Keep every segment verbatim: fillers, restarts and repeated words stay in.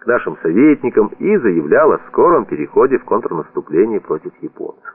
к нашим советникам и заявлял о скором переходе в контрнаступление против японцев.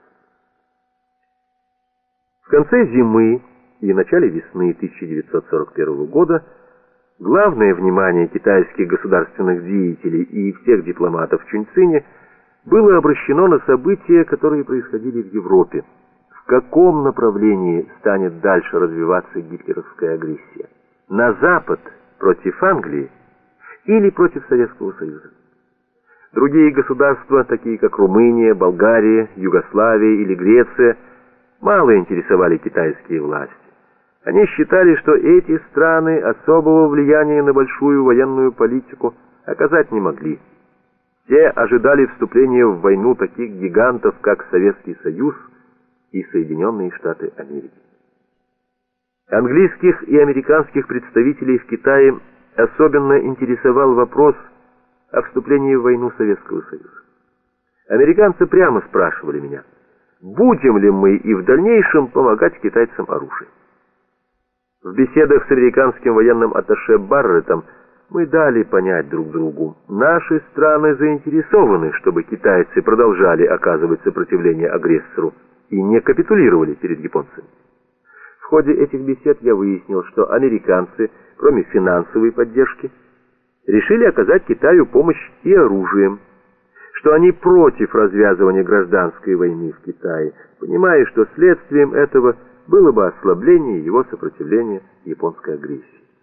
В конце зимы и начале весны тысяча девятьсот сорок первого года главное внимание китайских государственных деятелей и всех дипломатов в Чуньцине было обращено на события, которые происходили в Европе. В каком направлении станет дальше развиваться гитлеровская агрессия? На запад против Англии или против Советского Союза? Другие государства, такие как Румыния, Болгария, Югославия или Греция, мало интересовали китайские власти. Они считали, что эти страны особого влияния на большую военную политику оказать не могли. Те ожидали вступления в войну таких гигантов, как Советский Союз и Соединенные Штаты Америки. Английских и американских представителей в Китае особенно интересовал вопрос о вступлении в войну Советского Союза. Американцы прямо спрашивали меня, будем ли мы и в дальнейшем помогать китайцам оружием. В беседах с американским военным атташе Барреттом мы дали понять друг другу, наши страны заинтересованы, чтобы китайцы продолжали оказывать сопротивление агрессору и не капитулировали перед японцами. В ходе этих бесед я выяснил, что американцы, кроме финансовой поддержки, решили оказать Китаю помощь и оружием, что они против развязывания гражданской войны в Китае, понимая, что следствием этого было бы ослабление его сопротивления японской агрессии.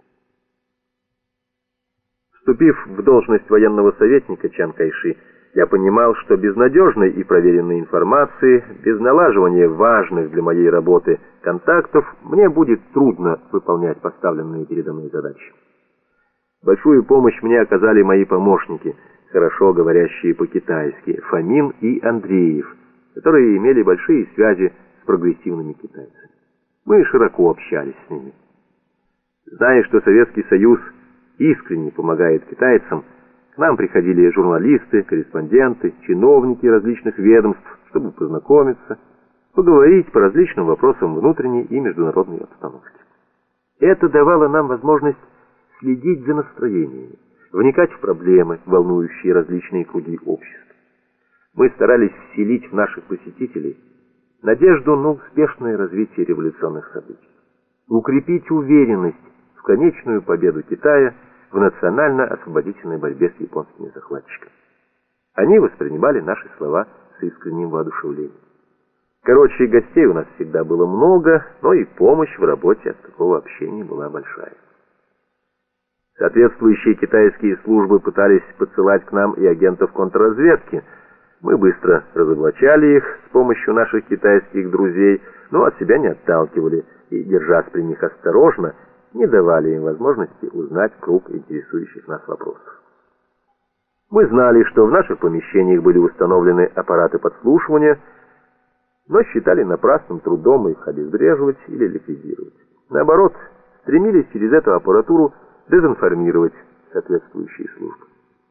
Вступив в должность военного советника Чан Кайши, я понимал, что без надежной и проверенной информации, без налаживания важных для моей работы контактов, мне будет трудно выполнять поставленные передо мной задачи. Большую помощь мне оказали мои помощники, хорошо говорящие по-китайски, Фомин и Андреев, которые имели большие связи с прогрессивными китайцами. Мы широко общались с ними. Зная, что Советский Союз искренне помогает китайцам, к нам приходили журналисты, корреспонденты, чиновники различных ведомств, чтобы познакомиться, поговорить по различным вопросам внутренней и международной обстановки. Это давало нам возможность следить за настроениями, вникать в проблемы, волнующие различные круги общества. Мы старались вселить в наших посетителей надежду на успешное развитие революционных событий, укрепить уверенность в конечную победу Китая в национально-освободительной борьбе с японскими захватчиками. Они воспринимали наши слова с искренним воодушевлением. Короче, гостей у нас всегда было много, но и помощь в работе от такого общения была большая. Соответствующие китайские службы пытались подсылать к нам и агентов контрразведки. Мы быстро разоблачали их с помощью наших китайских друзей, но от себя не отталкивали и, держась при них осторожно, не давали им возможности узнать круг интересующих нас вопросов. Мы знали, что в наших помещениях были установлены аппараты подслушивания, но считали напрасным трудом их обезвреживать или ликвидировать. Наоборот, стремились через эту аппаратуру дезинформировать соответствующие службы.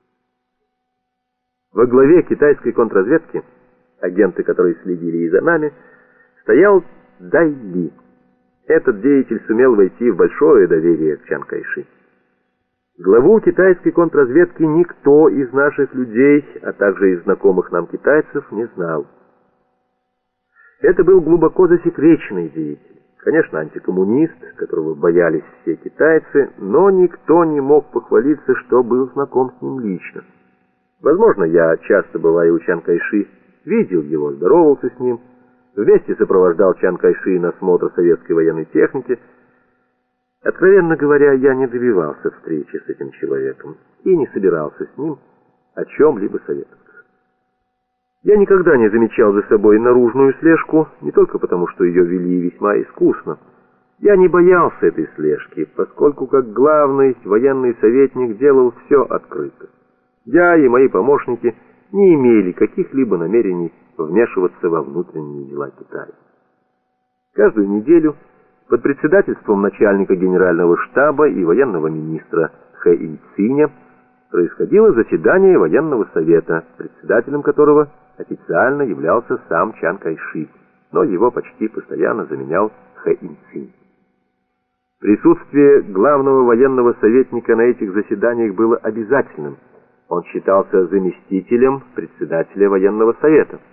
Во главе китайской контрразведки, агенты, которые следили и за нами, стоял Дай Ли. Этот деятель сумел войти в большое доверие к Чан Кайши. Главу китайской контрразведки никто из наших людей, а также из знакомых нам китайцев, не знал. Это был глубоко засекреченный деятель. Конечно, антикоммунист, которого боялись все китайцы, но никто не мог похвалиться, что был знаком с ним лично. Возможно, я, часто бывая у Чан Кайши, видел его, здоровался с ним, вместе сопровождал Чан Кайши на осмотр советской военной техники. Откровенно говоря, я не добивался встречи с этим человеком и не собирался с ним о чем-либо советоваться. Я никогда не замечал за собой наружную слежку, не только потому, что ее вели весьма искусно. Я не боялся этой слежки, поскольку как главный военный советник делал все открыто. Я и мои помощники не имели каких-либо намерений вмешиваться во внутренние дела Китая. Каждую неделю под председательством начальника генерального штаба и военного министра Хэ Инь-Циня происходило заседание военного совета, председателем которого официально являлся сам Чан Кайши, но его почти постоянно заменял Хэ Инь-Цинь. Присутствие главного военного советника на этих заседаниях было обязательным, Он считался заместителем председателя военного совета.